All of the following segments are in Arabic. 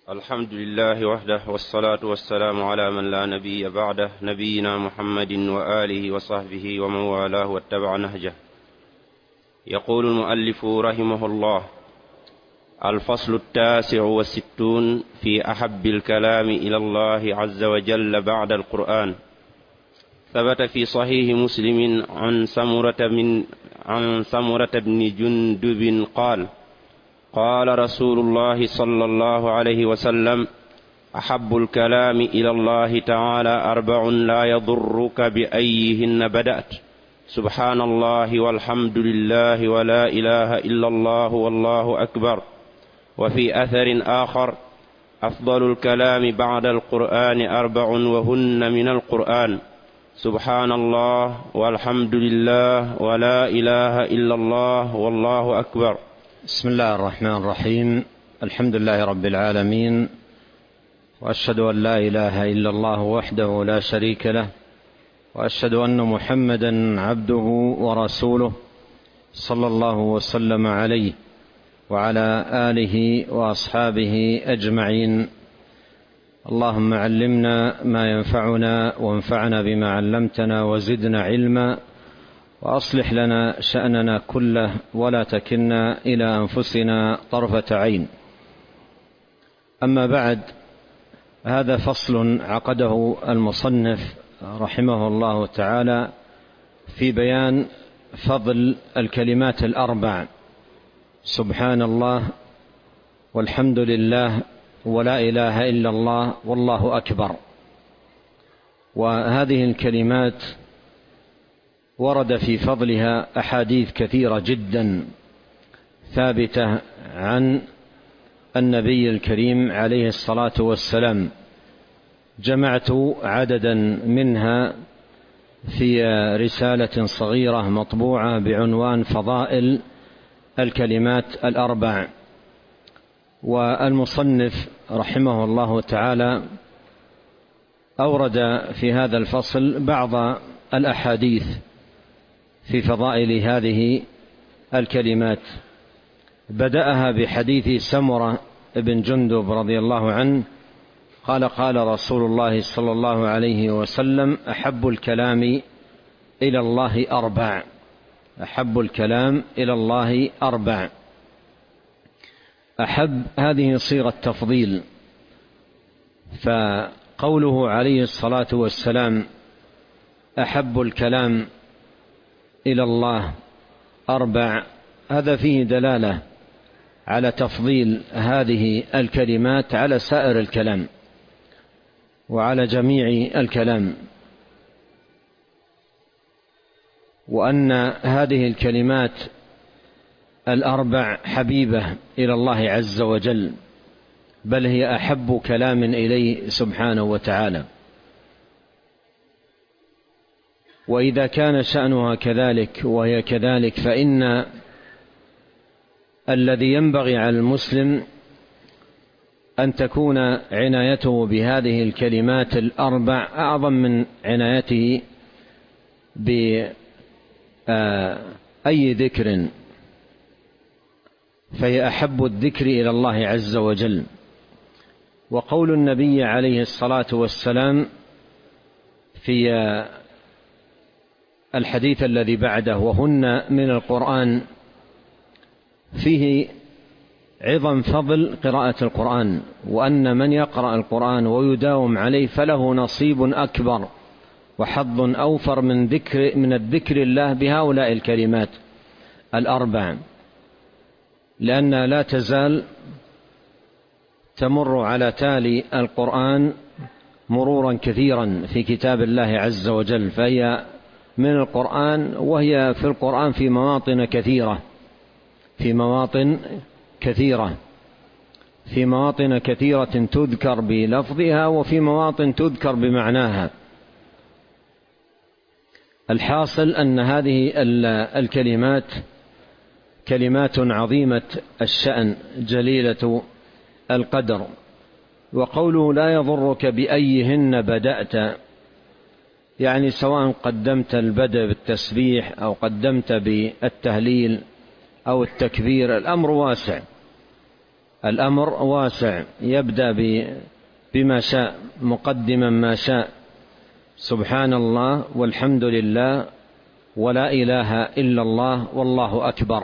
الحمد لله وحده، والصلاة والسلام على من لا نبي بعده، نبينا محمد وآله وصحبه ومن والاه واتبع نهجه. يقول المؤلف رحمه الله: الفصل 69 في أحب الكلام إلى الله عز وجل بعد القرآن. ثبت في صحيح مسلم عن سمرة بن جندب قال: قال رسول الله صلى الله عليه وسلم: أحب الكلام إلى الله تعالى 4 لا يضرك بأيهن بدأت: سبحان الله والحمد لله ولا إله إلا الله والله أكبر. وفي أثر آخر: أفضل الكلام بعد القرآن 4 وهن من القرآن: سبحان الله والحمد لله ولا إله إلا الله والله أكبر. بسم الله الرحمن الرحيم. الحمد لله رب العالمين، وأشهد أن لا إله إلا الله وحده لا شريك له، وأشهد أن محمدا عبده ورسوله صلى الله وسلم عليه وعلى آله وأصحابه أجمعين. اللهم علمنا ما ينفعنا وانفعنا بما علمتنا وزدنا علما، وأصلح لنا شأننا كله ولا تكلنا إلى أنفسنا طرفة عين. أما بعد، هذا فصل عقده المصنف رحمه الله تعالى في بيان فضل الكلمات 4: سبحان الله والحمد لله ولا إله إلا الله والله أكبر. وهذه الكلمات ورد في فضلها أحاديث كثيرة جدا ثابتة عن النبي الكريم عليه الصلاة والسلام. جمعت عددا منها في رسالة صغيرة مطبوعة بعنوان فضائل الكلمات 4. والمصنف رحمه الله تعالى أورد في هذا الفصل بعض الأحاديث في فضائل هذه الكلمات. بدأها بحديث سمرة بن جندب رضي الله عنه قال: قال رسول الله صلى الله عليه وسلم: أحب الكلام إلى الله 4. أحب الكلام إلى الله 4. أحب هذه صيغة تفضيل، فقوله عليه الصلاة والسلام: أحب الكلام إلى الله 4، هذا فيه دلالة على تفضيل هذه الكلمات على سائر الكلام وعلى جميع الكلام، وأن هذه الكلمات 4 حبيبة إلى الله عز وجل، بل هي أحب كلام إليه سبحانه وتعالى. وإذا كان شأنها كذلك وهي كذلك، فإن الذي ينبغي على المسلم أن تكون عنايته بهذه الكلمات 4 أعظم من عنايته بأي ذكر، فهي أحب الذكر إلى الله عز وجل. وقول النبي عليه الصلاة والسلام في الحديث الذي بعده: وهن من القرآن، فيه عظم فضل قراءة القرآن، وأن من يقرأ القرآن ويداوم عليه فله نصيب أكبر وحظ أوفر من الذكر الله بهؤلاء الكلمات 4، لأنها لا تزال تمر على تالي القرآن مرورا كثيرا في كتاب الله عز وجل، فهي من القرآن، وهي في القرآن في مواطن كثيرة، في مواطن كثيرة تذكر بلفظها، وفي مواطن تذكر بمعناها. الحاصل أن هذه الكلمات كلمات عظيمة الشأن جليلة القدر. وقوله: لا يضرك بأيهن بدأت، يعني سواء قدمت البدء بالتسبيح أو قدمت بالتهليل أو التكبير، الأمر واسع. الأمر واسع، يبدأ بما شاء مقدما ما شاء، سبحان الله والحمد لله ولا إله إلا الله والله أكبر.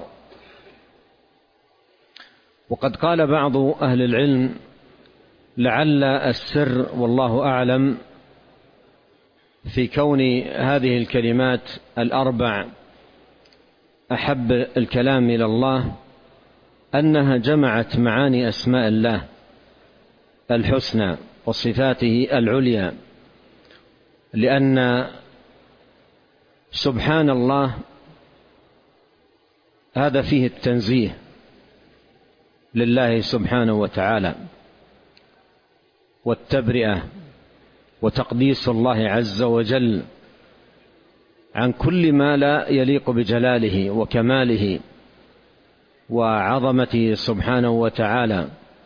وقد قال بعض أهل العلم لعل السر والله أعلم في كون هذه الكلمات الأربع أحب الكلام إلى الله أنها جمعت معاني أسماء الله الحسنى وصفاته العليا، لأن سبحان الله هذا فيه التنزيه لله سبحانه وتعالى والتبرئة وتقديس الله عز وجل عن كل ما لا يليق بجلاله وكماله وعظمته سبحانه وتعالى.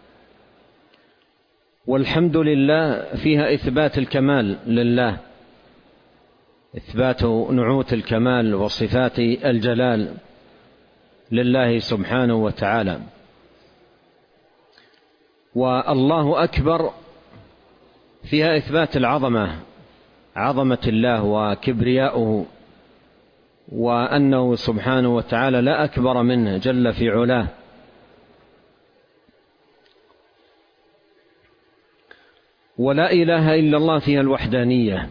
والحمد لله فيها إثبات الكمال لله، إثبات نعوت الكمال وصفات الجلال لله سبحانه وتعالى. والله أكبر فيها إثبات العظمة، عظمة الله وكبرياؤه، وأنه سبحانه وتعالى لا أكبر منه جل في علاه. ولا إله إلا الله فيها الوحدانية،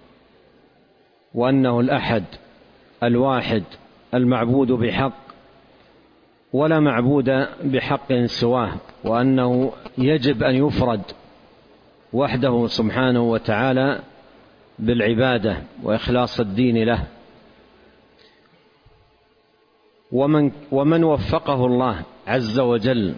وأنه الأحد الواحد المعبود بحق ولا معبود بحق سواه، وأنه يجب أن يفرد وحده سبحانه وتعالى بالعبادة وإخلاص الدين له. ومن وفقه الله عز وجل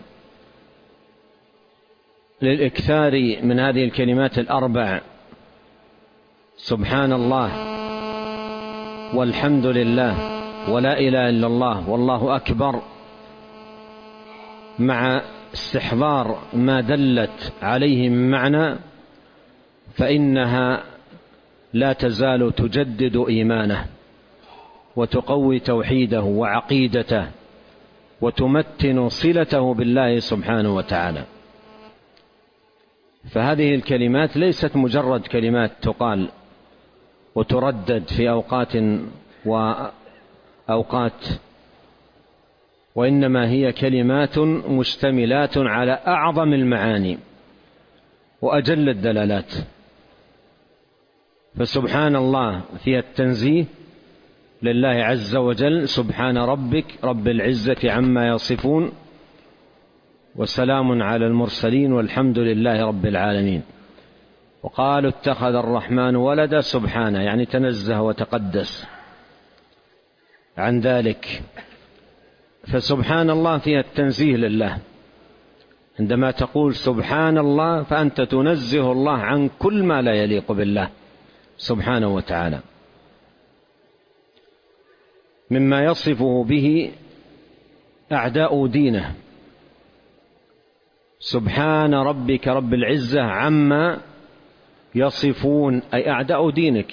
للإكثار من هذه الكلمات الأربع، سبحان الله والحمد لله ولا إله إلا الله والله أكبر، مع استحضار ما دلت عليه من معنى، فإنها لا تزال تجدد إيمانه وتقوي توحيده وعقيدته وتمتن صلته بالله سبحانه وتعالى. فهذه الكلمات ليست مجرد كلمات تقال وتردد في أوقات وأوقات، وإنما هي كلمات مشتملات على أعظم المعاني وأجل الدلالات. فسبحان الله فيها التنزيه لله عز وجل، سبحان ربك رب العزة عما يصفون وسلام على المرسلين والحمد لله رب العالمين. وقالوا اتخذ الرحمن ولدا، سبحانه يعني تنزه وتقدس عن ذلك. فسبحان الله فيها التنزيه لله، عندما تقول سبحان الله فأنت تنزه الله عن كل ما لا يليق بالله سبحانه وتعالى مما يصفه به أعداء دينه. سبحان ربك رب العزة عما يصفون، أي أعداء دينك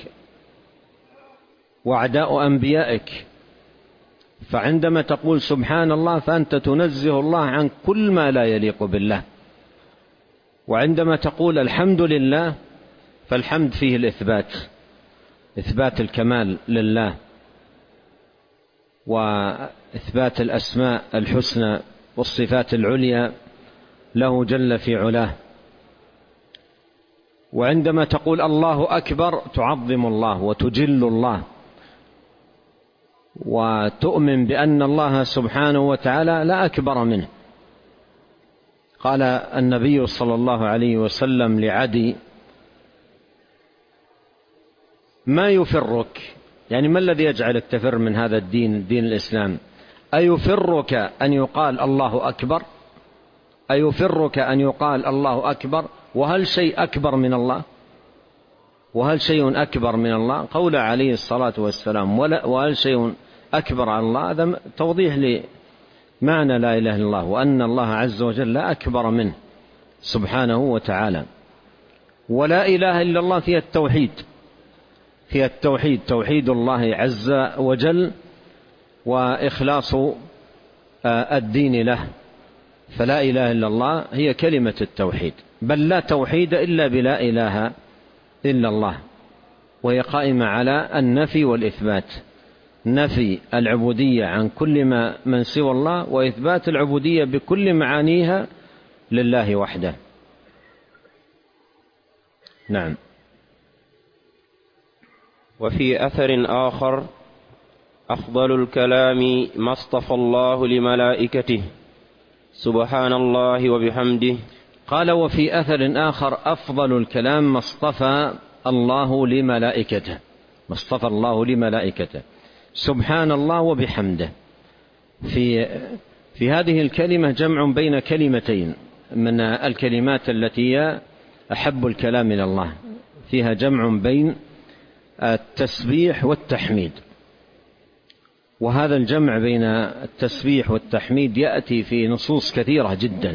وأعداء أنبيائك. فعندما تقول سبحان الله فأنت تنزه الله عن كل ما لا يليق بالله. وعندما تقول الحمد لله فالحمد فيه الإثبات، إثبات الكمال لله وإثبات الأسماء الحسنى والصفات العليا له جل في علاه. وعندما تقول الله أكبر تعظم الله وتجل الله وتؤمن بأن الله سبحانه وتعالى لا أكبر منه. قال النبي صلى الله عليه وسلم لعدي: ما يفرك، يعني ما الذي يجعلك تفر من هذا الدين، دين الإسلام؟ أيفرك أن يقال الله أكبر؟ أيفرك أن يقال الله أكبر؟ وهل شيء أكبر من الله؟ وهل شيء أكبر من الله؟ قول عليه الصلاة والسلام وهل شيء أكبر عن الله، هذا توضيح لمعنى لا إله إلا الله، وأن الله عز وجل لا أكبر منه سبحانه وتعالى. ولا إله إلا الله فيها التوحيد، فيها التوحيد، توحيد الله عز وجل وإخلاص الدين له. فلا إله إلا الله هي كلمة التوحيد، بل لا توحيد إلا بلا إله إلا الله، وهي قائمة على النفي والإثبات، نفي العبودية عن كل من سوى الله، وإثبات العبودية بكل معانيها لله وحده. نعم. وفي أثر آخر: أفضل الكلام ما اصطفى الله لملائكته سبحان الله وبحمده. قال: وفي أثر آخر: أفضل الكلام ما اصطفى الله لملائكته، ما اصطفى الله لملائكته سبحان الله وبحمده. في هذه الكلمة جمع بين كلمتين من الكلمات التي هي أحب الكلام إلى الله، فيها جمع بين التسبيح والتحميد، وهذا الجمع بين التسبيح والتحميد يأتي في نصوص كثيرة جدا.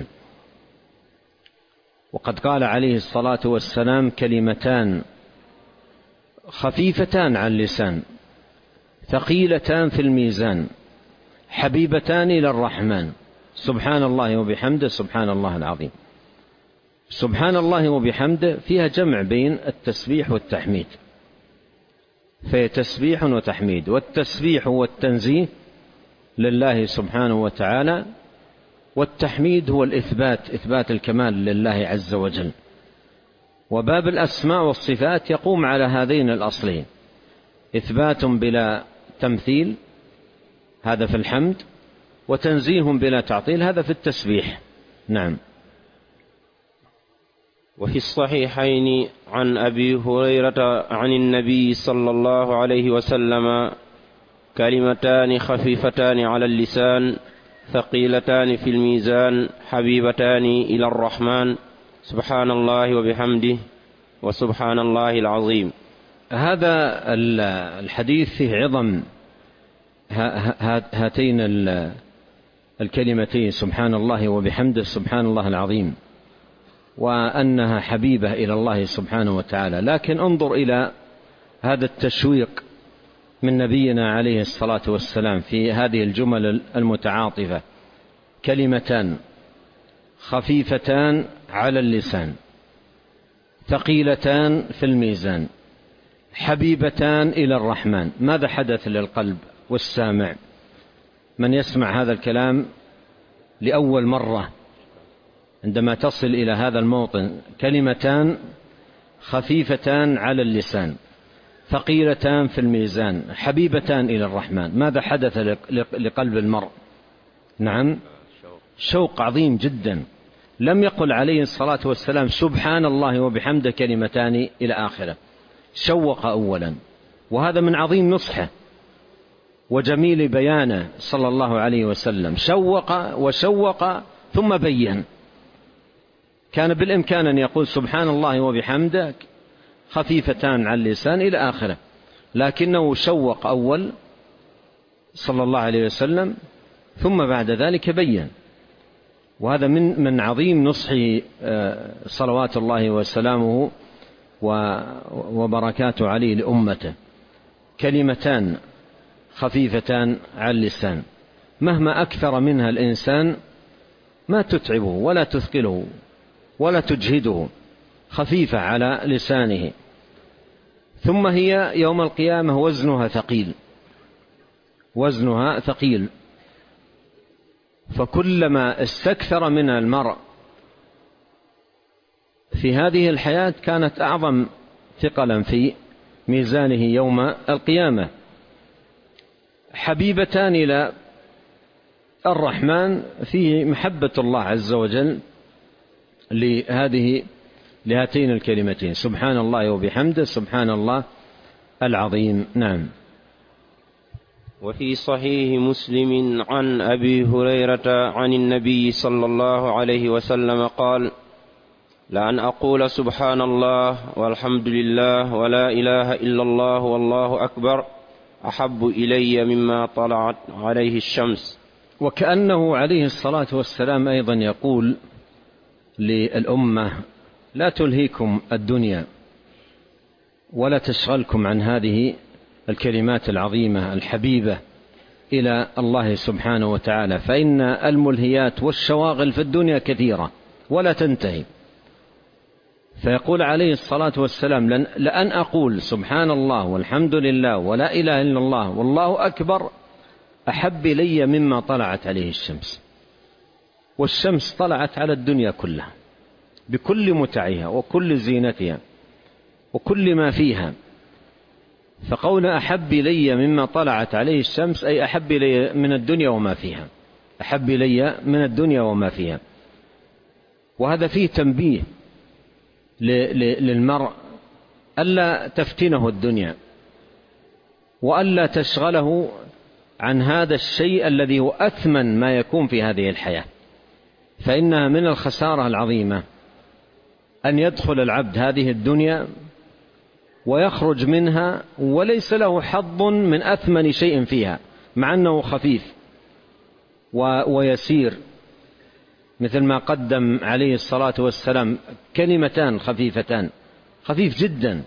وقد قال عليه الصلاة والسلام: كلمتان خفيفتان على اللسان ثقيلتان في الميزان حبيبتان إلى الرحمن سبحان الله وبحمده سبحان الله العظيم. سبحان الله وبحمده فيها جمع بين التسبيح والتحميد، فهي تسبيح وتحميد، والتسبيح هو التنزيه لله سبحانه وتعالى، والتحميد هو إثبات الكمال لله عز وجل. وباب الأسماء والصفات يقوم على هذين الأصلين: إثبات بلا تمثيل، هذا في الحمد، وتنزيه بلا تعطيل، هذا في التسبيح. نعم. وفي الصحيحين عن أبي هريرة عن النبي صلى الله عليه وسلم: كلمتان خفيفتان على اللسان ثقيلتان في الميزان حبيبتان إلى الرحمن سبحان الله وبحمده وسبحان الله العظيم. هذا الحديث فيه عظم هاتين الكلمتين سبحان الله وبحمده سبحان الله العظيم، وأنها حبيبة إلى الله سبحانه وتعالى. لكن انظر إلى هذا التشويق من نبينا عليه الصلاة والسلام في هذه الجمل المتعاطفة: كلمتان خفيفتان على اللسان ثقيلتان في الميزان حبيبتان إلى الرحمن. ماذا حدث للقلب والسامع من يسمع هذا الكلام لأول مرة عندما تصل إلى هذا الموطن؟ كلمتان خفيفتان على اللسان ثقيلتان في الميزان حبيبتان إلى الرحمن. ماذا حدث لقلب المرء؟ نعم، شوق عظيم جدا. لم يقل عليه الصلاة والسلام سبحان الله وبحمده كلمتان إلى آخره، شوق أولا، وهذا من عظيم نصحه وجميل بيانه صلى الله عليه وسلم. شوق وشوق ثم بين. كان بالإمكان أن يقول سبحان الله وبحمده خفيفتان على اللسان إلى آخره، لكنه شوق أول صلى الله عليه وسلم ثم بعد ذلك بين. وهذا من عظيم نصحه صلوات الله وسلامه وبركاته عليه لأمته. كلمتان خفيفتان على اللسان، مهما أكثر منها الإنسان ما تتعبه ولا تثقله ولا تجهده، خفيفة على لسانه. ثم هي يوم القيامة وزنها ثقيل، فكلما استكثر منها المرء في هذه الحياة كانت أعظم ثقلا في ميزانه يوم القيامة. حبيبتان إلى الرحمن، فيه محبة الله عز وجل لهاتين الكلمتين سبحان الله وبحمده سبحان الله العظيم. نعم. وفي صحيح مسلم عن أبي هريرة عن النبي صلى الله عليه وسلم قال: لأن أقول سبحان الله والحمد لله ولا إله إلا الله والله أكبر أحب إلي مما طلعت عليه الشمس. وكأنه عليه الصلاة والسلام أيضا يقول للأمة: لا تلهيكم الدنيا ولا تشغلكم عن هذه الكلمات العظيمة الحبيبة إلى الله سبحانه وتعالى، فإن الملهيات والشواغل في الدنيا كثيرة ولا تنتهي. فيقول عليه الصلاة والسلام: لأن أقول سبحان الله والحمد لله ولا إله إلا الله والله أكبر أحب إلي مما طلعت عليه الشمس. والشمس طلعت على الدنيا كلها بكل متعها وكل زينتها وكل ما فيها، فقول أحب إلي مما طلعت عليه الشمس أي أحب إلي من الدنيا وما فيها، أحب إلي من الدنيا وما فيها. وهذا فيه تنبيه للمرء ألا تفتنه الدنيا وألا تشغله عن هذا الشيء الذي هو أثمن ما يكون في هذه الحياة، فإنها من الخسارة العظيمة أن يدخل العبد هذه الدنيا ويخرج منها وليس له حظ من أثمن شيء فيها، مع أنه خفيف ويسير، مثل ما قدم عليه الصلاة والسلام كلمتان خفيفتان، خفيف جدا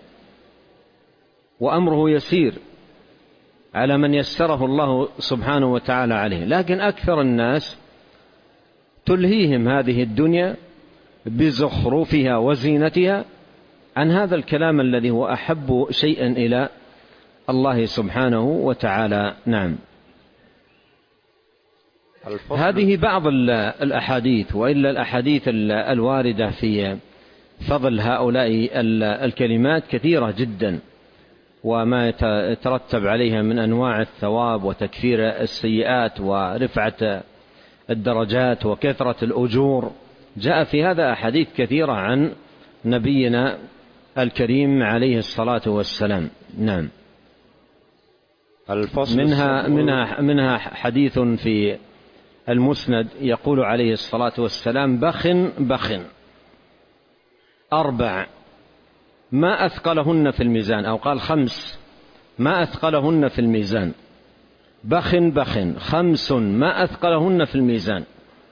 وأمره يسير على من يسره الله سبحانه وتعالى عليه. لكن أكثر الناس تلهيهم هذه الدنيا بزخرفها وزينتها عن هذا الكلام الذي هو أحب شيئا إلى الله سبحانه وتعالى. نعم. هذه بعض الأحاديث، وإلا الأحاديث الواردة في فضل هؤلاء الكلمات كثيرة جدا، وما يترتب عليها من أنواع الثواب وتكفير السيئات ورفعة الدرجات وكثرة الأجور، جاء في هذا أحاديث كثيرة عن نبينا الكريم عليه الصلاة والسلام. نعم. منها حديث في المسند يقول عليه الصلاة والسلام: بخ 4 ما أثقلهن في الميزان، أو قال 5 ما أثقلهن في الميزان. بخ 5 ما أثقلهن في الميزان.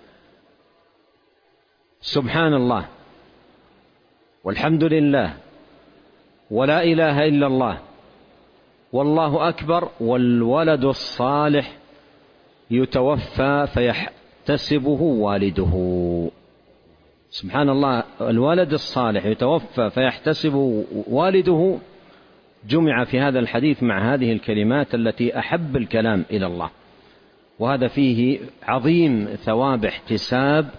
سبحان الله والحمد لله ولا إله إلا الله والله أكبر والولد الصالح يتوفى فيحتسبه والده. سبحان الله، الولد الصالح يتوفى فيحتسبه والده، جمع في هذا الحديث مع هذه الكلمات التي أحب الكلام إلى الله، وهذا فيه عظيم ثواب احتساب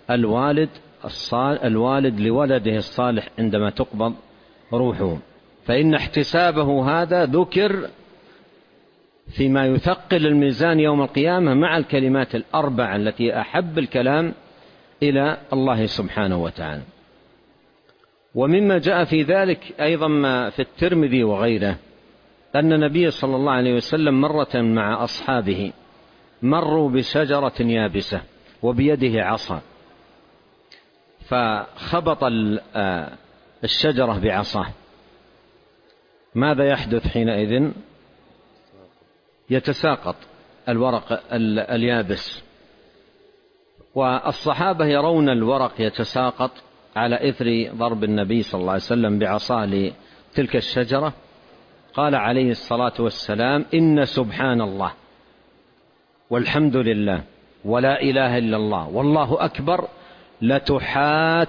الوالد لولده الصالح عندما تقبض روحه، فإن احتسابه هذا ذكر فيما يثقل الميزان يوم القيامة مع الكلمات 4 التي أحب الكلام إلى الله سبحانه وتعالى. ومما جاء في ذلك أيضا ما في الترمذي وغيره أن النبي صلى الله عليه وسلم مرة مع أصحابه مروا بشجرة يابسة وبيده عصا، فخبط الشجرة بعصاه. ماذا يحدث حينئذ؟ يتساقط الورق اليابس، والصحابة يرون الورق يتساقط على إثر ضرب النبي صلى الله عليه وسلم بعصاه لتلك الشجرة. قال عليه الصلاة والسلام: إن سبحان الله والحمد لله ولا إله إلا الله والله أكبر لتحات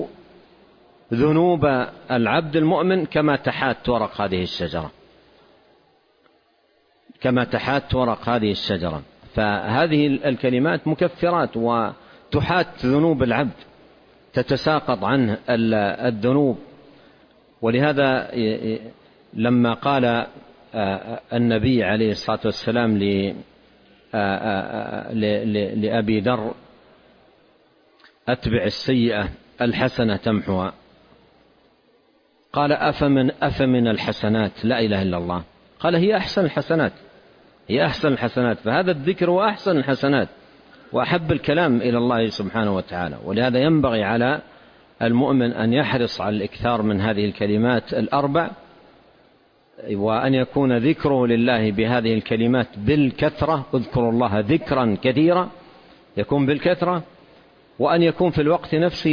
ذنوب العبد المؤمن كما تحات ورق هذه الشجرة، كما تحات ورق هذه الشجرة. فهذه الكلمات مكفرات وتحات ذنوب العبد، تتساقط عنه الذنوب. ولهذا لما قال النبي عليه الصلاة والسلام لأبي ذر: أتبع السيئة الحسنة تمحها، قال: أفمن الحسنات لا إله إلا الله. قال: هي أحسن الحسنات، هي أحسن الحسنات. فهذا الذكر هو أحسن الحسنات وأحب الكلام إلى الله سبحانه وتعالى. ولهذا ينبغي على المؤمن أن يحرص على الإكثار من هذه الكلمات 4، وأن يكون ذكره لله بهذه الكلمات بالكثرة. اذكروا الله ذكرا كثيرا، يكون بالكثرة. وأن يكون في الوقت نفسه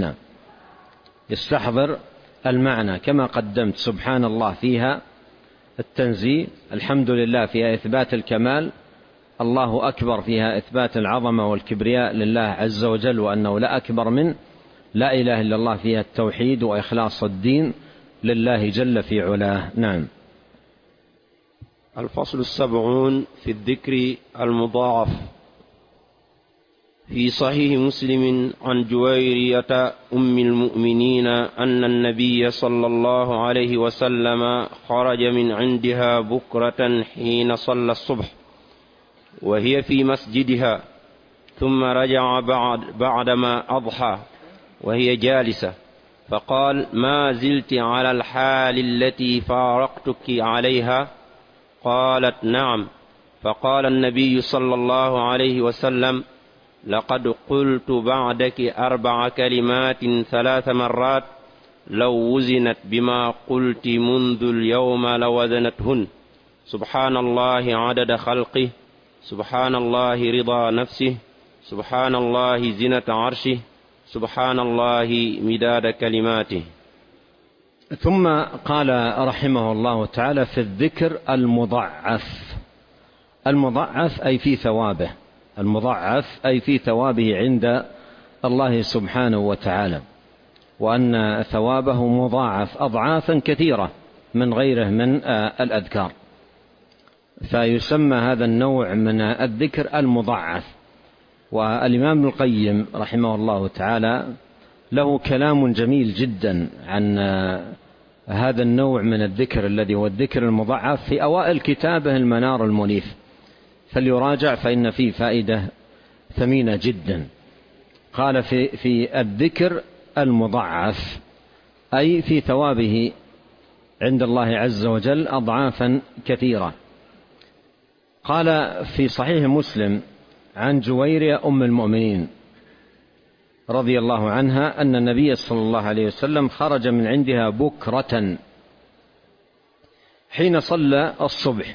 يستحضر المعنى كما قدمت. سبحان الله فيها التنزيه، الحمد لله فيها إثبات الكمال، الله أكبر فيها إثبات العظمة والكبرياء لله عز وجل وأنه لا أكبر منه، لا إله إلا الله فيها التوحيد وإخلاص الدين لله جل في علاه. نعم. الفصل 70 في الذكر المضاعف. في صحيح مسلم عن جويرية أم المؤمنين أن النبي صلى الله عليه وسلم خرج من عندها بكرة حين صلى الصبح وهي في مسجدها، ثم رجع بعدما أضحى وهي جالسة، فقال: ما زلت على الحال التي فارقتك عليها؟ قالت: نعم. فقال النبي صلى الله عليه وسلم: لقد قلت بعدك 4 كلمات 3 مرات، لو وزنت بما قلت منذ اليوم لوزنتهن: سبحان الله عدد خلقه، سبحان الله رضا نفسه، سبحان الله زنة عرشه، سبحان الله مداد كلماته. ثم قال رحمه الله تعالى: في الذكر المضعف. المضعف أي في ثوابه، المضعف أي في ثوابه عند الله سبحانه وتعالى، وأن ثوابه مضاعف أضعافا كثيرة من غيره من الأذكار، فيسمى هذا النوع من الذكر المضاعف. والإمام ابن القيم رحمه الله تعالى له كلام جميل جدا عن هذا النوع من الذكر الذي هو الذكر المضاعف في أوائل كتابه المنار المنيف، فليراجع فإن فيه فائدة ثمينة جدا. قال في الذكر المضاعف أي في ثوابه عند الله عز وجل أضعافا كثيرة. قال في صحيح مسلم عن جويرية أم المؤمنين رضي الله عنها أن النبي صلى الله عليه وسلم خرج من عندها بكرة حين صلى الصبح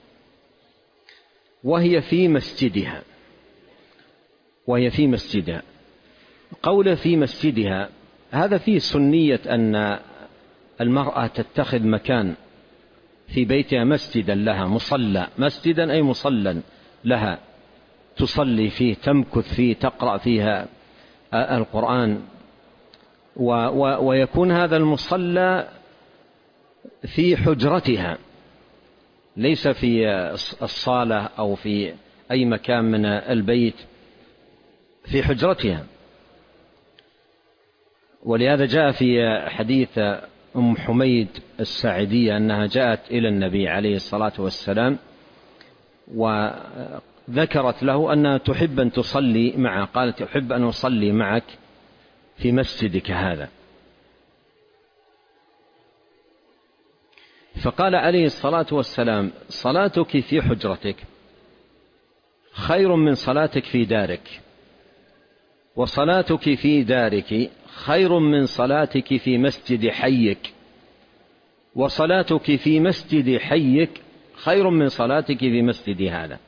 وهي في مسجدها. قول في مسجدها هذا فيه سنية أن المرأة تتخذ مكان في بيتها مسجدا لها، مصلى، مسجدا أي مصلى لها تصلي فيه، تمكث فيه، تقرأ فيها القرآن، ويكون هذا المصلى في حجرتها، ليس في الصالة أو في أي مكان من البيت، في حجرتها. ولهذا جاء في حديث أم حميد الساعدية أنها جاءت إلى النبي عليه الصلاة والسلام وذكرت له أنها تحب أن تصلي معه، قالت: أحب أن أصلي معك في مسجدك هذا. فقال عليه الصلاة والسلام: صلاتك في حجرتك خير من صلاتك في دارك، وصلاتك في دارك خير من صلاتك في مسجد حيك، وصلاتك في مسجد حيك خير من صلاتك في مسجد هذا.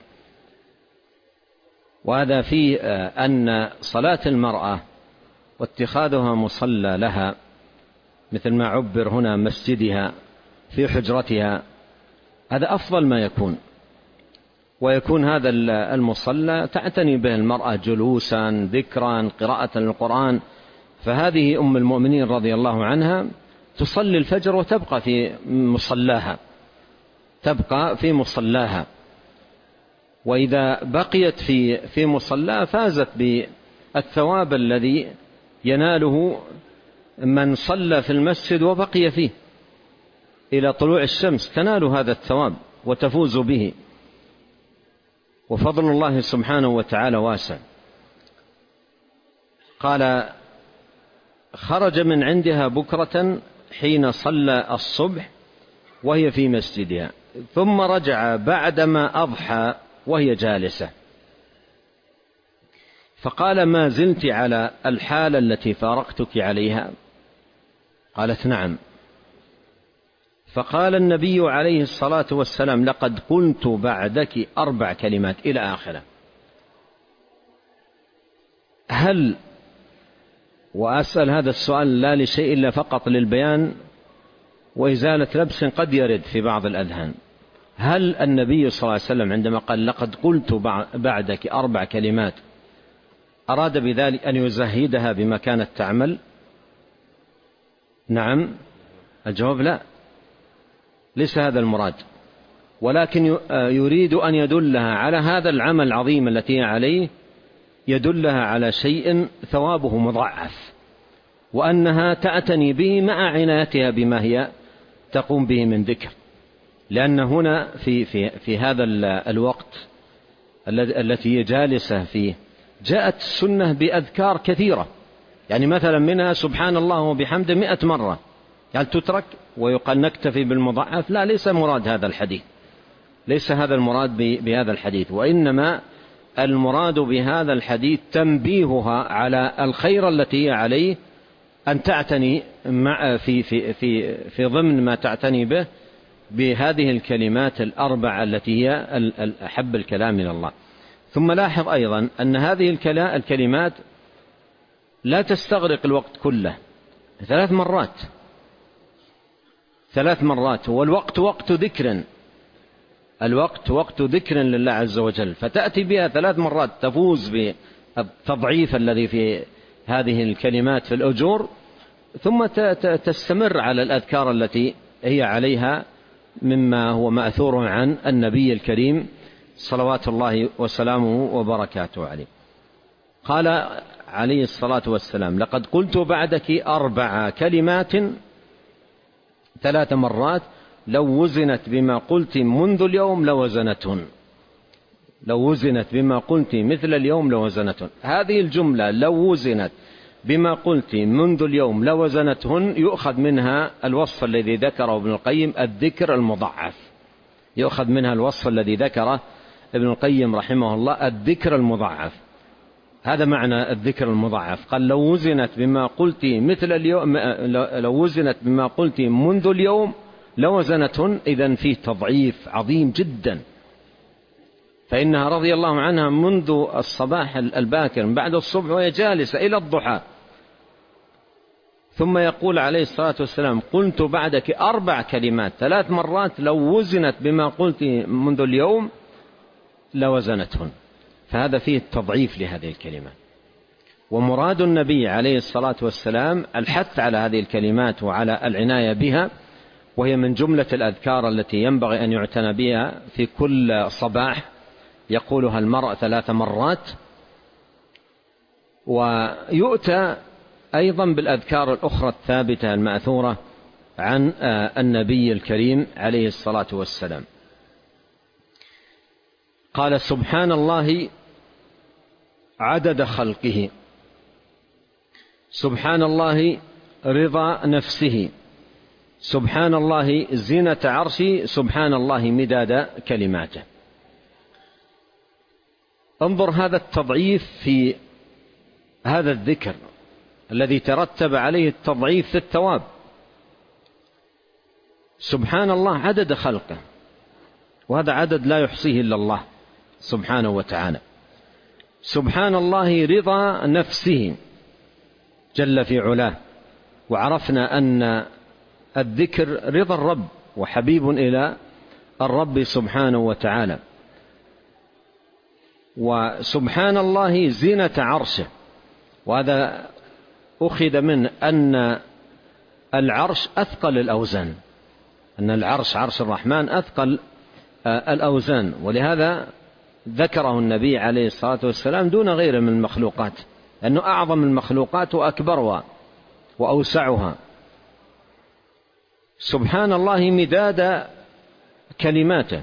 وهذا فيه أن صلاة المرأة واتخاذها مصلى لها مثل ما عبر هنا مسجدها في حجرتها هذا أفضل ما يكون، ويكون هذا المصلى تعتني به المرأة جلوسا، ذكرا، قراءة للقرآن. فهذه أم المؤمنين رضي الله عنها تصلي الفجر وتبقى في مصلاها، وإذا بقيت في مصلاها فازت بالثواب الذي يناله من صلى في المسجد وبقي فيه إلى طلوع الشمس، تنال هذا الثواب وتفوز به، وفضل الله سبحانه وتعالى واسع. قال: خرج من عندها بكرة حين صلى الصبح وهي في مسجدها، ثم رجع بعدما أضحى وهي جالسة، فقال: ما زلت على الحالة التي فارقتك عليها؟ قالت: نعم. فقال النبي عليه الصلاة والسلام: لقد قلت بعدك 4 كلمات إلى آخره. هل، وأسأل هذا السؤال لا لشيء إلا فقط للبيان وإزالة لبس قد يرد في بعض الأذهان. هل النبي صلى الله عليه وسلم عندما قال لقد قلت بعدك 4 كلمات أراد بذلك أن يزهدها بما كانت تعمل؟ نعم، الجواب لا، ليس هذا المراد، ولكن يريد أن يدلها على هذا العمل العظيم التي هي عليه، يدلها على شيء ثوابه مضاعف، وأنها تعتني به مع عنايتها بما هي تقوم به من ذكر. لأن هنا في هذا الوقت التي هي جالسة فيه جاءت السنة بأذكار كثيرة، يعني مثلا منها سبحان الله وبحمده 100 مرة، يعني تترك ويقال نكتفي بالمضاعف؟ لا، ليس مراد هذا الحديث، ليس هذا المراد بهذا الحديث، وإنما المراد بهذا الحديث تنبيهها على الخير التي هي عليه، أن تعتني في ضمن ما تعتني به بهذه الكلمات 4 التي هي أحب الكلام إلى الله. ثم لاحظ أيضا أن هذه الكلمات لا تستغرق الوقت كله، 3 مرات، والوقت وقت ذكر، الوقت وقت ذكر لله عز وجل، فتأتي بها 3 مرات تفوز بالتضعيف الذي في هذه الكلمات في الأجور، ثم تستمر على الأذكار التي هي عليها مما هو مأثور عن النبي الكريم صلوات الله وسلامه وبركاته عليه. قال عليه الصلاة والسلام لقد قلت بعدك 4 كلمات 3 مرات لو وزنت بما قلت منذ اليوم لوزنتهن، لو وزنت بما قلت مثل اليوم لوزنتهن. هذه الجملة لو وزنت بما قلت منذ اليوم لوزنتهن يؤخذ منها الوصف الذي ذكره ابن القيم الذكر المضاعف، يؤخذ منها الوصف الذي ذكره ابن القيم رحمه الله الذكر المضاعف. هذا معنى الذكر المضاعف. قال لو وزنت بما قلت مثل اليوم، لو وزنت بما قلت منذ اليوم لوزنتهن، إذن فيه تضعيف عظيم جدا، فإنها رضي الله عنها منذ الصباح الباكر بعد الصبح وهي جالسة إلى الضحى، ثم يقول عليه الصلاة والسلام قلت بعدك 4 كلمات 3 مرات لو وزنت بما قلت منذ اليوم لوزنتهن، فهذا فيه التضعيف لهذه الكلمات. ومراد النبي عليه الصلاة والسلام الحث على هذه الكلمات وعلى العناية بها، وهي من جملة الأذكار التي ينبغي أن يعتنى بها في كل صباح، يقولها المرء 3 مرات. ويؤتى أيضا بالأذكار الأخرى الثابتة المأثورة عن النبي الكريم عليه الصلاة والسلام. قال سبحان الله عدد خلقه، سبحان الله رضا نفسه، سبحان الله زينة عرشه، سبحان الله مداد كلماته. انظر هذا التضعيف في هذا الذكر الذي ترتب عليه التضعيف في الثواب. سبحان الله عدد خلقه، وهذا عدد لا يحصيه إلا الله سبحانه وتعالى. سبحان الله رضا نفسه جل في علاه، وعرفنا أن الذكر رضا الرب وحبيب إلى الرب سبحانه وتعالى. وسبحان الله زينة عرشه، وهذا أخذ من أن العرش أثقل الأوزان، أن العرش عرش الرحمن أثقل الأوزان، ولهذا ذكره النبي عليه الصلاة والسلام دون غيره من المخلوقات، لأنه أعظم المخلوقات وأكبرها وأوسعها. سبحان الله مداد كلماته،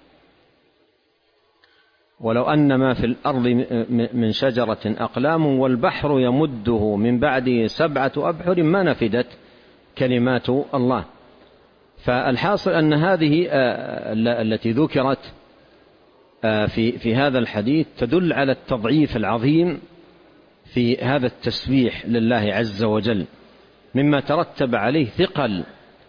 ولو أن ما في الأرض من شجرة أقلام والبحر يمده من بعده 7 أبحر ما نفدت كلمات الله. فالحاصل أن هذه التي ذكرت في هذا الحديث تدل على التضعيف العظيم في هذا التسبيح لله عز وجل، مما ترتب عليه ثقل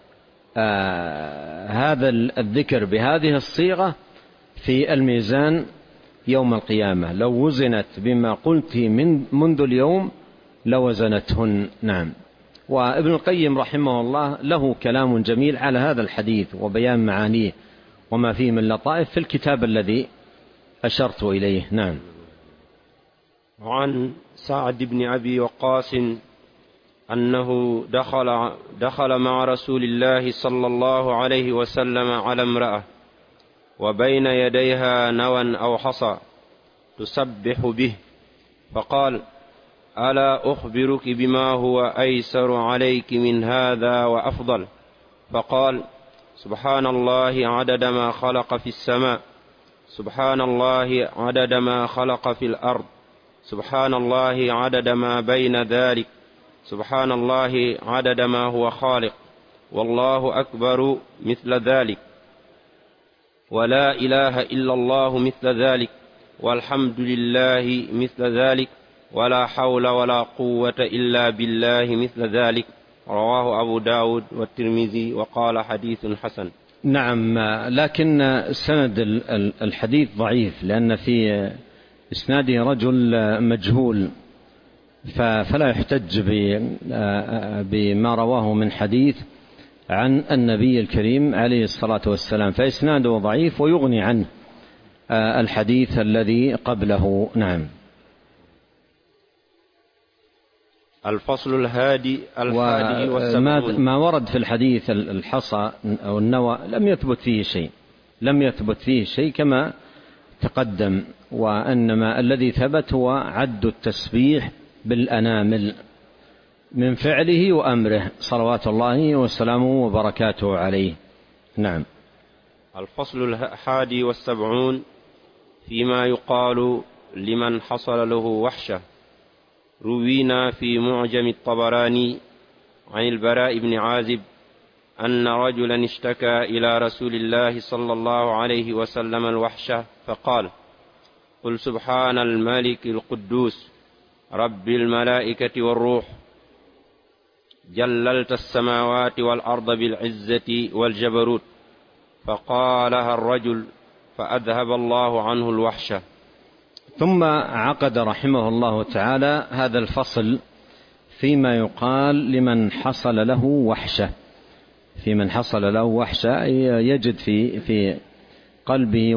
هذا الذكر بهذه الصيغة في الميزان يوم القيامة. لو وزنت بما قلت منذ اليوم لوزنتهن. نعم. وابن القيم رحمه الله له كلام جميل على هذا الحديث وبيان معانيه وما فيه من لطائف في الكتاب الذي أشرت إليه. نعم. وعن سعد بن أبي وقاص أنه دخل مع رسول الله صلى الله عليه وسلم على امرأة وبين يديها نوى أو حصى تسبح به، فقال: ألا أخبرك بما هو أيسر عليك من هذا وأفضل؟ فقال: سبحان الله عدد ما خلق في السماء، سبحان الله عدد ما خلق في الأرض، سبحان الله عدد ما بين ذلك، سبحان الله عدد ما هو خالق، والله أكبر مثل ذلك، ولا إله إلا الله مثل ذلك، والحمد لله مثل ذلك، ولا حول ولا قوة إلا بالله مثل ذلك. رواه أبو داود والترمذي وقال حديث حسن. نعم، لكن سند الحديث ضعيف لأن في إسناده رجل مجهول، فلا يحتج بما رواه من حديث عن النبي الكريم عليه الصلاة والسلام، فإسناده ضعيف ويغني عنه الحديث الذي قبله. نعم. الفصل الهادي والسبعون. ما ورد في الحديث الحصى أو النوى لم يثبت فيه شيء كما تقدم، وإنما الذي ثبت هو عد التسبيح بالأنامل من فعله وأمره صلوات الله وسلامه وبركاته عليه. نعم. الفصل 71 فيما يقال لمن حصل له وحشة. روينا في معجم الطبراني عن البراء بن عازب أن رجلا اشتكى إلى رسول الله صلى الله عليه وسلم الوحشة، فقال: قل سبحان الملك القدوس رب الملائكة والروح، جللت السماوات والأرض بالعزة والجبروت. فقالها الرجل فأذهب الله عنه الوحشة. ثم عقد رحمه الله تعالى هذا الفصل فيما يقال لمن حصل له وحشة. في من حصل له وحشة يجد في قلبه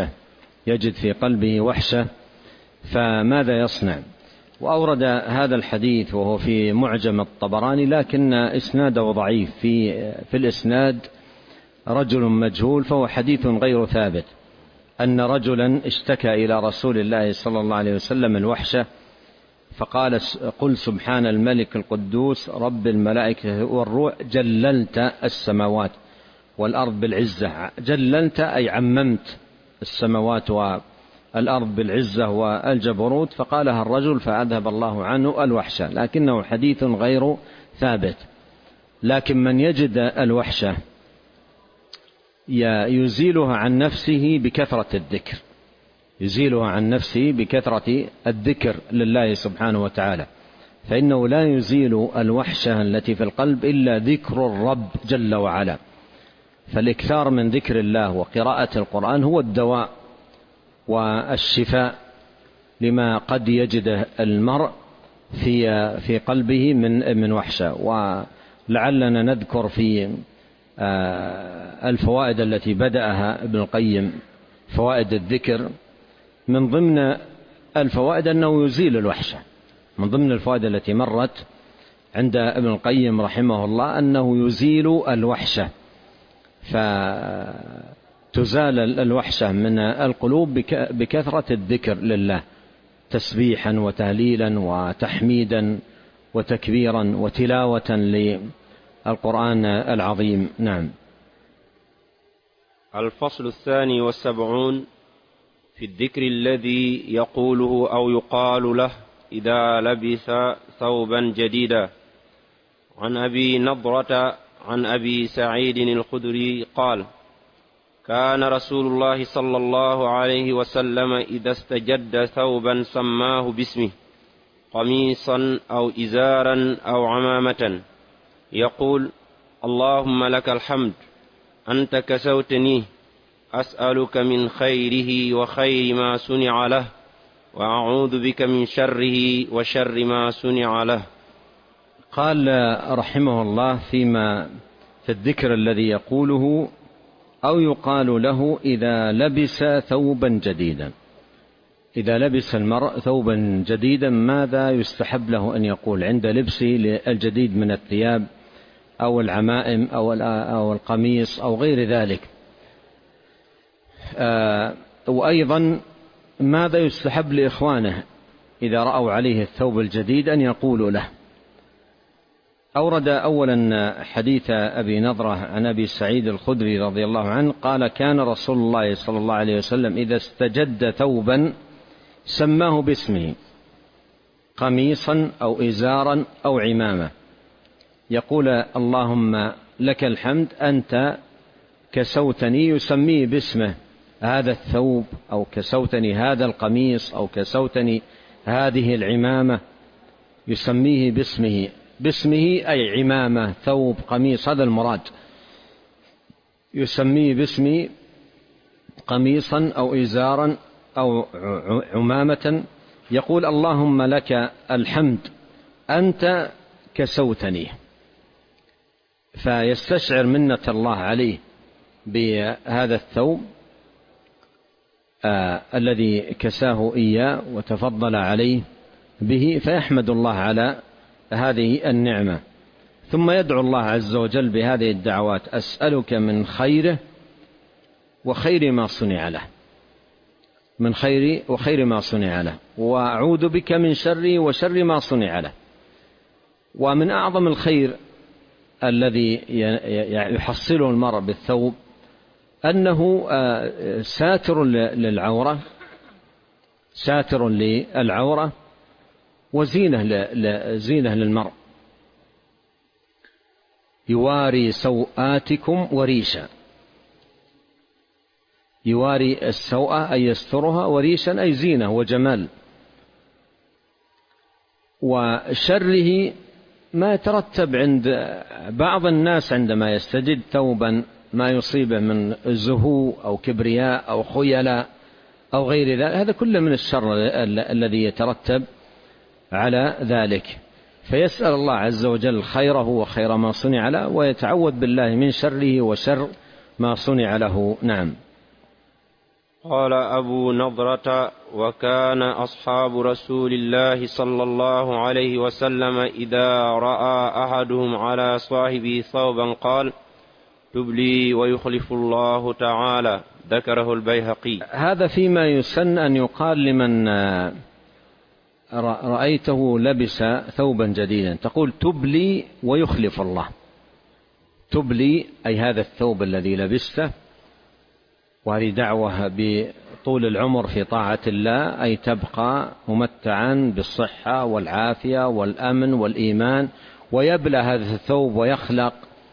وحشة، فماذا يصنع؟ وأورد هذا الحديث وهو في معجم الطبراني، لكن إسناده ضعيف. في الإسناد رجل مجهول، فهو حديث غير ثابت. أن رجلا اشتكى إلى رسول الله صلى الله عليه وسلم الوحشة، فقال: قل سبحان الملك القدوس رب الملائكة والروح، جللت السماوات والأرض بالعزة. جللت أي عممت السماوات والأرض بالعزة والجبروت. فقالها الرجل فأذهب الله عنه الوحشة، لكنه حديث غير ثابت. لكن من يجد الوحشة يزيلها عن نفسه بكثرة الذكر لله سبحانه وتعالى، فإنه لا يزيل الوحشة التي في القلب إلا ذكر الرب جل وعلا. فالإكثار من ذكر الله وقراءة القرآن هو الدواء والشفاء لما قد يجده المرء في قلبه من وحشة. ولعلنا نذكر في الفوائد التي بدأها ابن القيم، فوائد الذكر، من ضمن الفوائد أنه يزيل الوحشة. من ضمن الفوائد التي مرت عند ابن القيم رحمه الله أنه يزيل الوحشة، فتزال الوحشة من القلوب بكثرة الذكر لله، تسبيحا وتهليلا وتحميدا وتكبيرا وتلاوة للقرآن العظيم. نعم. الفصل 72 في الذكر الذي يقوله أو يقال له إذا لبث ثوبا جديدا. عن أبي نضرة عن أبي سعيد الخدري قال: كان رسول الله صلى الله عليه وسلم إذا استجد ثوبا سماه باسمه، قميصا أو إزارا أو عمامة، يقول: اللهم لك الحمد، أنت كسوتني، أسألك من خيره وخير ما صنع له، وأعوذ بك من شره وشر ما صنع له. قال رحمه الله فيما في الذكر الذي يقوله أو يقال له إذا لبس ثوبا جديدا. إذا لبس المرء ثوبا جديدا ماذا يستحب له أن يقول عند لبسه الجديد من الثياب أو العمائم أو القميص أو غير ذلك؟ وأيضا ماذا يستحب لإخوانه إذا رأوا عليه الثوب الجديد أن يقولوا له؟ أورد أولا حديث أبي نضرة عن أبي سعيد الخدري رضي الله عنه قال كان رسول الله صلى الله عليه وسلم إذا استجد ثوبا سماه باسمه قميصا أو إزارا أو عمامة، يقول اللهم لك الحمد أنت كسوتني، يسميه باسمه هذا الثوب أو كسوتني هذا القميص أو كسوتني هذه العمامة، يسميه باسمه أي عمامة ثوب قميص، هذا المراد، يسميه باسمه قميصا أو إزارا أو عمامة، يقول اللهم لك الحمد أنت كسوتني، فيستشعر منة الله عليه بهذا الثوب الذي كساه إياه وتفضل عليه به، فيحمد الله على هذه النعمة، ثم يدعو الله عز وجل بهذه الدعوات: أسألك من خيره وخير ما صنع له، من خير وخير ما صنع له، وأعوذ بك من شر وشر ما صنع له. ومن أعظم الخير الذي يحصله المرء بالثوب أنه ساتر للعورة، ساتر للعورة وزينة للمرء، يواري سوآتكم وريشا، يواري السوءة أي يسترها، وريشا أي زينة وجمال. وشره ما يترتب عند بعض الناس عندما يستجد ثوبا ما يصيبه من زهو أو كبرياء أو خيلاء أو غير ذلك، هذا كله من الشر الذي يترتب على ذلك، فيسأل الله عز وجل خيره وخير ما صنع له، ويتعوذ بالله من شره وشر ما صنع له. نعم. قال أبو نضرة: وكان أصحاب رسول الله صلى الله عليه وسلم إذا رأى أحدهم على صاحبه ثوبا قال: تبلي ويخلف الله تعالى. ذكره البيهقي. هذا فيما يسن أن يقال لمن رأيته لبس ثوبا جديدا، تقول تبلي ويخلف الله. تبلي أي هذا الثوب الذي لبسته، وهذه دعوة بطول العمر في طاعة الله، أي تبقى ممتعا بالصحة والعافية والأمن والإيمان، ويبلى هذا الثوب ويخلق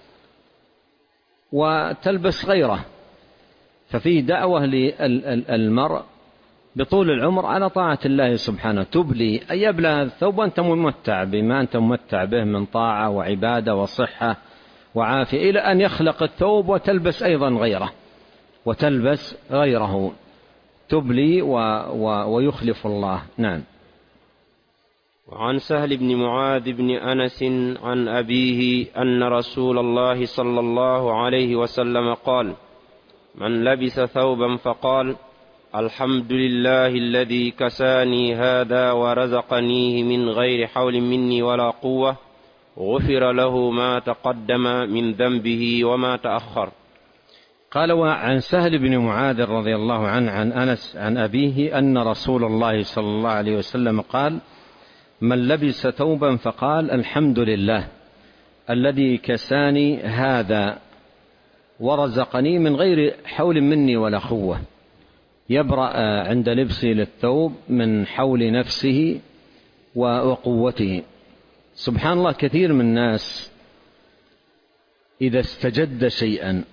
وتلبس غيره، ففيه دعوة للمرء بطول العمر على طاعة الله سبحانه. تبلي أي يبلى هذا الثوب وأنت ممتع بما أنت ممتع به من طاعة وعبادة وصحة وعافية، إلى أن يخلق الثوب وتلبس أيضا غيره، وتلبس غيره. تبلي ويخلف الله. نعم. وعن سهل بن معاذ بن أنس عن أبيه أن رسول الله صلى الله عليه وسلم قال: من لبس ثوبا فقال: الحمد لله الذي كساني هذا ورزقنيه من غير حول مني ولا قوة، غفر له ما تقدم من ذنبه وما تأخر. قال: وعن سهل بن معاذ رضي الله عنه عن أنس عن أبيه أن رسول الله صلى الله عليه وسلم قال: من لبس ثوبا فقال: الحمد لله الذي كساني هذا ورزقني من غير حول مني ولا قوة، يبرأ عند لبسه للثوب من حول نفسه وقوته. سبحان الله، كثير من الناس إذا استجد شيئا،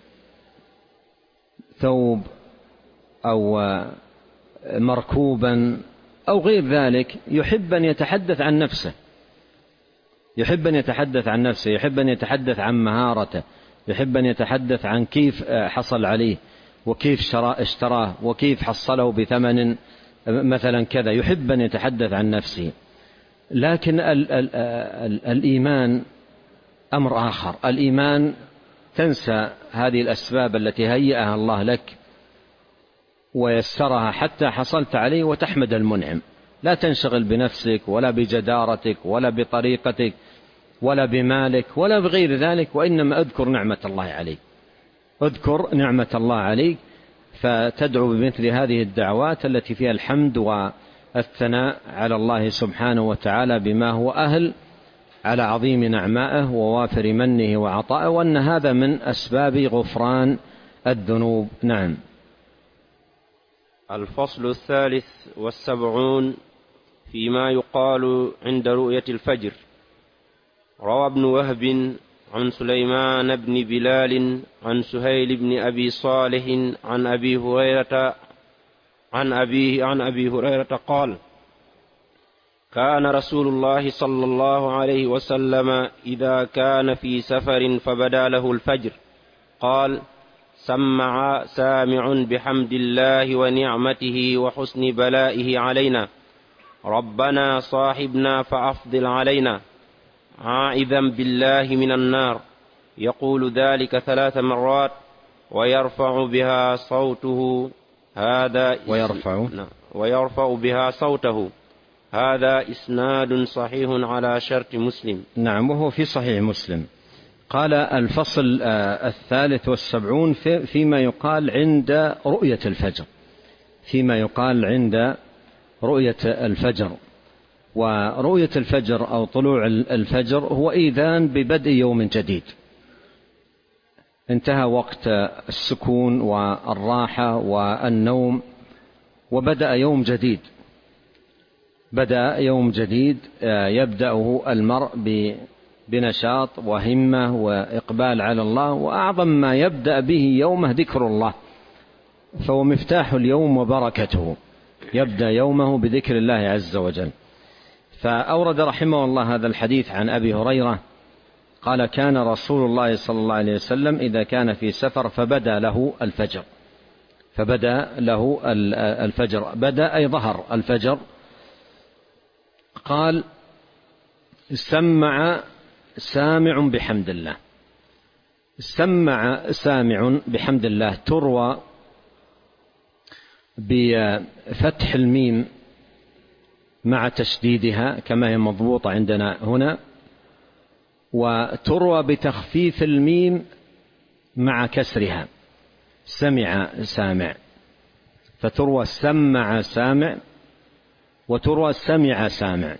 ثوب أو مركوبا أو غير ذلك، يحب أن يتحدث عن نفسه، يحب أن يتحدث عن نفسه، يحب أن يتحدث عن مهارته، يحب أن يتحدث عن كيف حصل عليه وكيف اشتراه وكيف حصله بثمن مثلا كذا، يحب أن يتحدث عن نفسه. لكن الإيمان أمر آخر. الإيمان تنسى هذه الأسباب التي هيئها الله لك ويسرها حتى حصلت عليه وتحمد المنعم. لا تنشغل بنفسك ولا بجدارتك ولا بطريقتك ولا بمالك ولا بغير ذلك، وإنما اذكر نعمة الله عليك، اذكر نعمة الله عليك، فتدعو بمثل هذه الدعوات التي فيها الحمد والثناء على الله سبحانه وتعالى بما هو أهل على عظيم نعمائه ووافر منه وعطائه، وأن هذا من أسباب غفران الذنوب. نعم. الفصل 73 فيما يقال عند رؤية الفجر. روى ابن وهب عن سليمان بن بلال عن سهيل بن أبي صالح عن أبي هريرة عن أبي هريرة قال: كان رسول الله صلى الله عليه وسلم إذا كان في سفر فبدا له الفجر قال: سمع سامع بحمد الله ونعمته وحسن بلائه علينا، ربنا صاحبنا فأفضل علينا، عائذا بالله من النار. يقول ذلك 3 مرات ويرفع بها صوته. ويرفع بها صوته. هذا إسناد صحيح على شرط مسلم. نعم، وهو في صحيح مسلم. قال: الفصل 73 فيما يقال عند رؤية الفجر. فيما يقال عند رؤية الفجر. ورؤية الفجر أو طلوع الفجر هو إيذان ببدء يوم جديد، انتهى وقت السكون والراحة والنوم وبدأ يوم جديد. بدأ يوم جديد يبدأه المرء بنشاط وهمة وإقبال على الله، وأعظم ما يبدأ به يومه ذكر الله، فهو مفتاح اليوم وبركته. يبدأ يومه بذكر الله عز وجل. فأورد رحمه الله هذا الحديث عن أبي هريرة قال: كان رسول الله صلى الله عليه وسلم إذا كان في سفر فبدا له الفجر. بدأ أي ظهر الفجر. قال: سمع سامع بحمد الله. سمع سامع بحمد الله تروى بفتح الميم مع تشديدها كما هي مضبوطة عندنا هنا، وتروى بتخفيف الميم مع كسرها، سمع سامع، فتروى سمع سامع وتروى سمع سامع.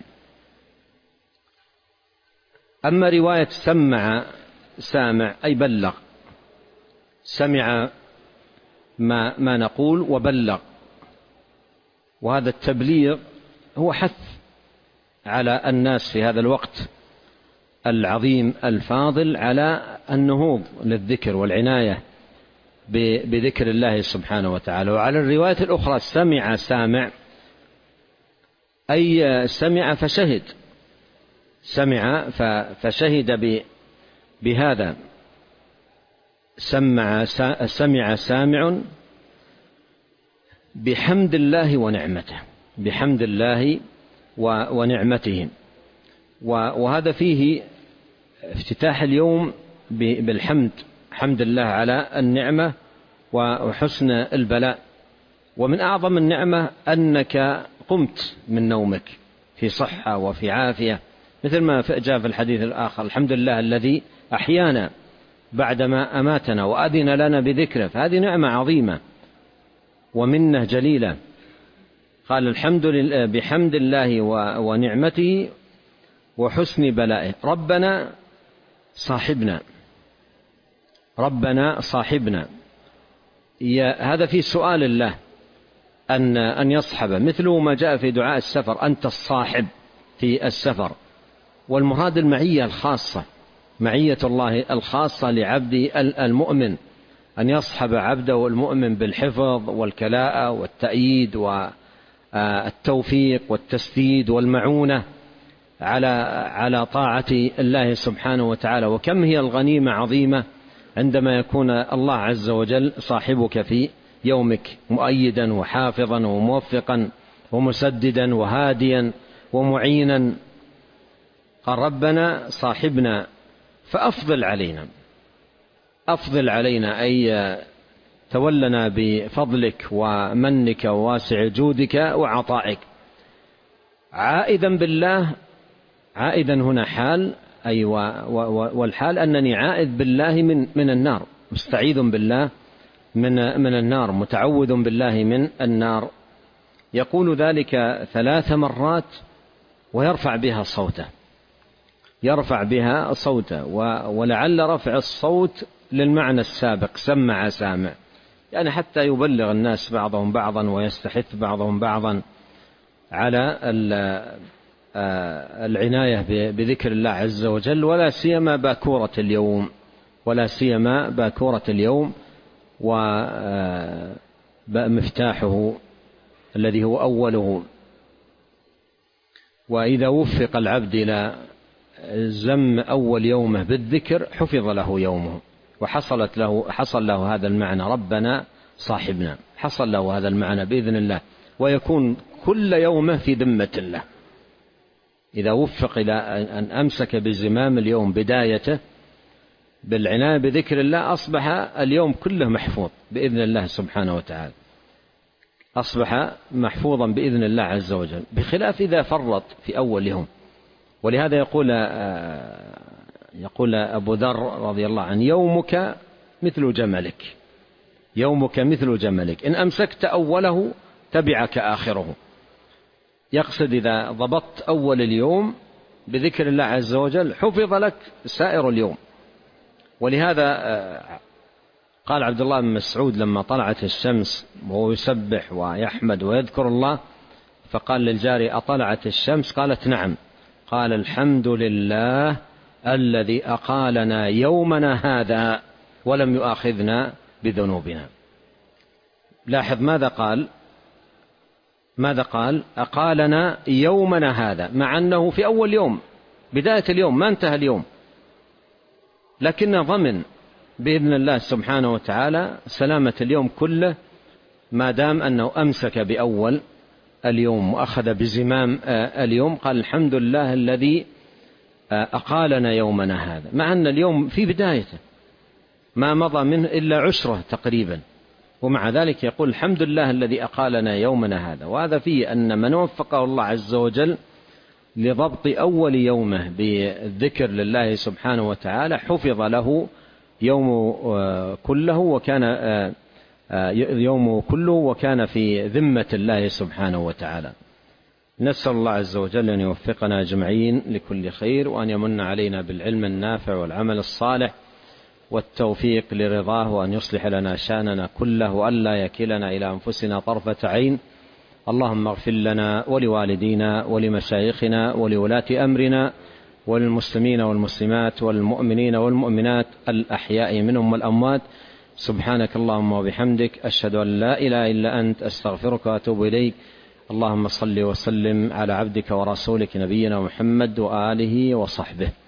أما رواية سمع سامع أي بلغ، سمع ما نقول وبلغ، وهذا التبليغ هو حث على الناس في هذا الوقت العظيم الفاضل على النهوض للذكر والعناية بذكر الله سبحانه وتعالى. وعلى الرواية الأخرى سمع سامع أي سمع فشهد، سمع فشهد بهذا. سمع سامع بحمد الله ونعمته، بحمد الله ونعمته. وهذا فيه افتتاح اليوم بالحمد، حمد الله على النعمة وحسن البلاء. ومن أعظم النعمة أنك قمت من نومك في صحة وفي عافية، مثل ما جاء في الحديث الآخر: الحمد لله الذي أحيانا بعدما أماتنا وأذن لنا بذكره. فهذه نعمة عظيمة ومنة جليلة. قال: الحمد لله بحمد الله ونعمته وحسن بلائه، ربنا صاحبنا، ربنا صاحبنا. هذا في سؤال الله أن يصحب، مثل ما جاء في دعاء السفر: أنت الصاحب في السفر. والمراد المعية الخاصة، معية الله الخاصة لعبد المؤمن، أن يصحب عبده المؤمن بالحفظ والكلاءة والتأييد والتوفيق والتسديد والمعونة على طاعة الله سبحانه وتعالى. وكم هي الغنيمة عظيمة عندما يكون الله عز وجل صاحبك في يومك، مؤيدا وحافظا وموفقا ومسددا وهاديا ومعينا قال ربنا صاحبنا فأفضل علينا، أفضل علينا أي تولنا بفضلك ومنك وواسع جودك وعطائك. عائدا بالله، عائدا هنا حال، أي والحال أنني عائد بالله من النار، مستعيذ بالله من النار، متعوذ بالله من النار. يقول ذلك 3 مرات ويرفع بها صوته، يرفع بها صوته. ولعل رفع الصوت للمعنى السابق، سمع سامع، يعني حتى يبلغ الناس بعضهم بعضا ويستحث بعضهم بعضا على العناية بذكر الله عز وجل، ولا سيما باكورة اليوم، ولا سيما باكورة اليوم ومفتاحه الذي هو أوله. وإذا وفق العبد إلى زم أول يومه بالذكر حفظ له يومه، حصل له هذا المعنى، ربنا صاحبنا، حصل له هذا المعنى بإذن الله، ويكون كل يومه في ذمة الله. إذا وفق إلى أن أمسك بزمام اليوم بدايته بالعناية بذكر الله، أصبح اليوم كله محفوظ بإذن الله سبحانه وتعالى، أصبح محفوظا بإذن الله عز وجل، بخلاف إذا فرط في أول يوم. ولهذا يقول أبو ذر رضي الله عنه: يومك مثل جملك، يومك مثل جملك، إن أمسكت أوله تبعك آخره. يقصد إذا ضبطت أول اليوم بذكر الله عز وجل حفظ لك سائر اليوم. ولهذا قال عبد الله بن مسعود لما طلعت الشمس وهو يسبح ويحمد ويذكر الله، فقال للجارية: أطلعت الشمس؟ قالت: نعم. قال: الحمد لله الذي أقالنا يومنا هذا ولم يؤاخذنا بذنوبنا. لاحظ ماذا قال؟ أقالنا يومنا هذا، مع أنه في أول يوم، بداية اليوم، ما انتهى اليوم، لكن ضمن بإذن الله سبحانه وتعالى سلامة اليوم كله ما دام أنه أمسك بأول اليوم وأخذ بزمام اليوم. قال: الحمد لله الذي أقالنا يومنا هذا، مع أن اليوم في بدايته ما مضى منه إلا 10 تقريبا، ومع ذلك يقول: الحمد لله الذي أقالنا يومنا هذا. وهذا فيه أن من وفقه الله عز وجل لضبط أول يومه بالذكر لله سبحانه وتعالى حفظ له يومه كله وكان في ذمة الله سبحانه وتعالى. نسأل الله عز وجل أن يوفقنا أجمعين لكل خير، وأن يمن علينا بالعلم النافع والعمل الصالح والتوفيق لرضاه، وأن يصلح لنا شأننا كله، وأن لا يكلنا إلى أنفسنا طرفة عين. اللهم اغفر لنا ولوالدينا ولمشايخنا ولولاة أمرنا وللمسلمين والمسلمات والمؤمنين والمؤمنات الأحياء منهم والأموات. سبحانك اللهم وبحمدك، أشهد أن لا إله إلا أنت، أستغفرك وأتوب إليك. اللهم صل وسلم على عبدك ورسولك نبينا محمد وآله وصحبه.